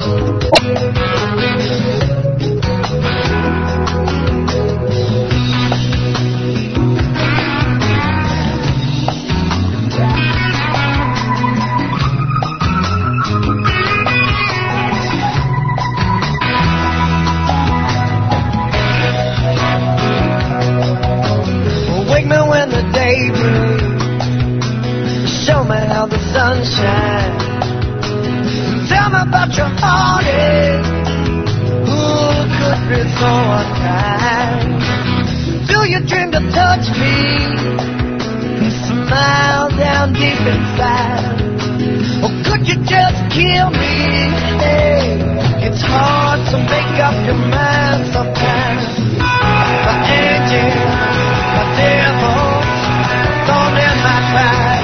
Wake me when the day breaks. Show me how the sun shines. Tell me about your heartache. Who could be so unkind? Do you dream to touch me and smile down deep inside? Or could you just kill me? Hey, it's hard to make up your mind sometimes. My angel, my devil, thorn in my side.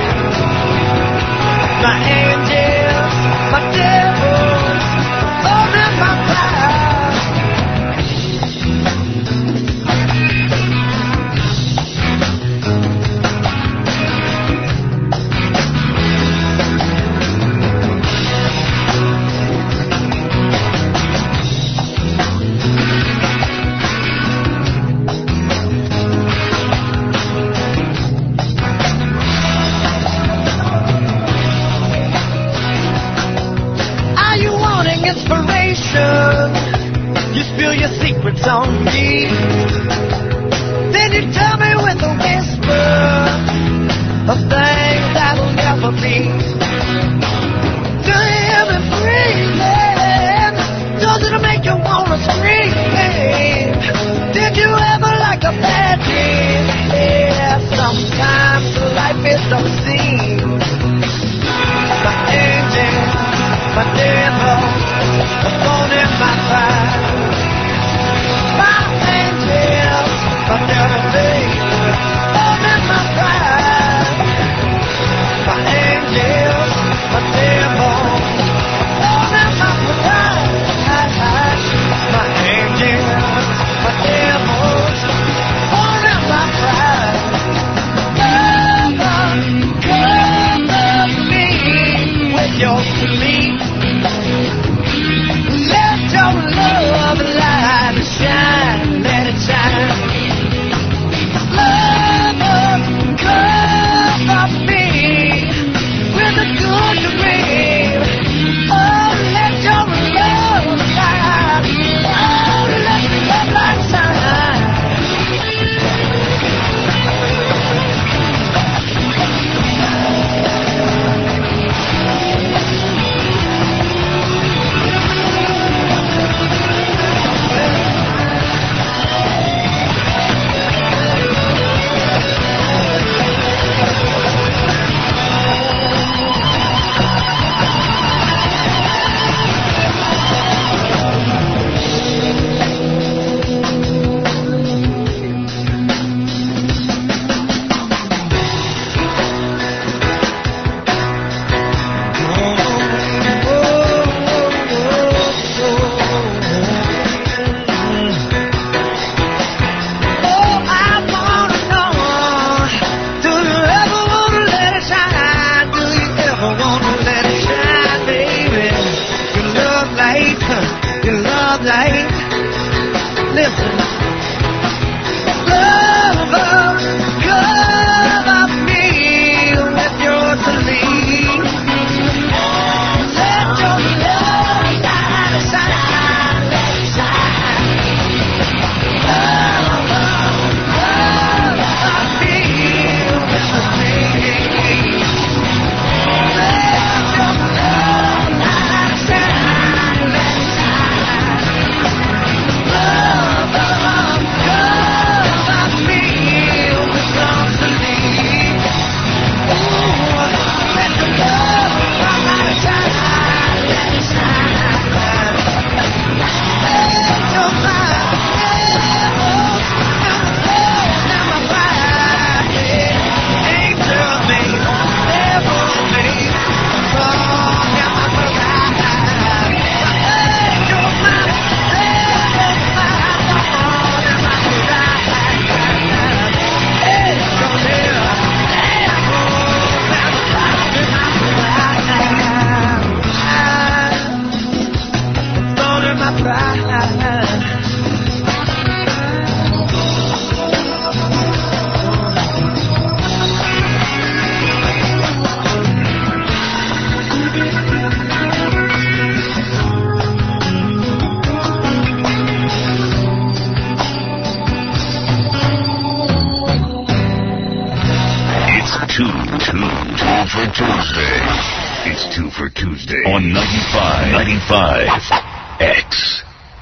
My angels, my devils, thorn in my side. Inspiration, you spill your secrets on me. Then you tell me with a whisper of things that'll never be. Do you hear me breathing? Does it make you wanna scream? Did you ever like a bad dream? Yeah, sometimes life is obscene. My angel, my devil, a thorn in my side. My angels, my devil, thorn in my side. My angels, my devil, thorn in my side. My angels, my devils, thorn in my side. Cover me with your sleep. Let your love light shine, let it shine. Love, cover me with a good dream. Oh, let your love light, oh, let your love light shine. Love my pride. Two for Tuesday. It's 2 for Tuesday on 95 X.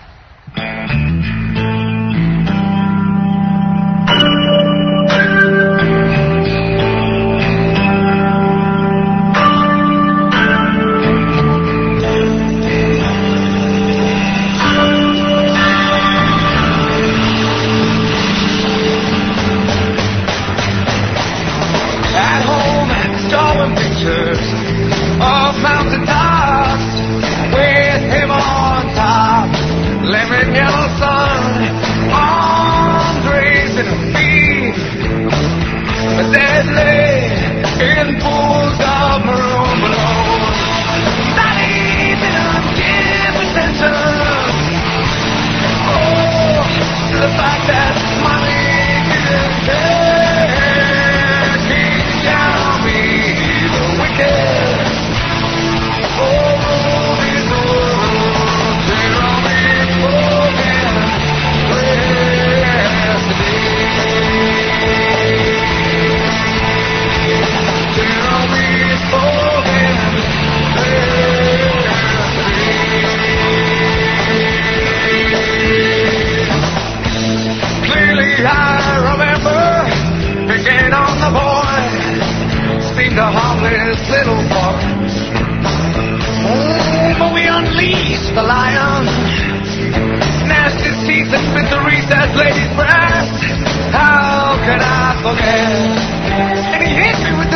Of mountain tops with him on top, lemon yellow sun, arms raising her feet, deadly in pools of maroon below, bodies in omnipotent. Oh, the fact that money didn't care, keeps down me the wicked. I remember picking on the boy, seemed a harmless little boy. Oh, but we unleashed the lion, gnashed his teeth and spit the recessed lady's breast. How can I forget? And he hit me with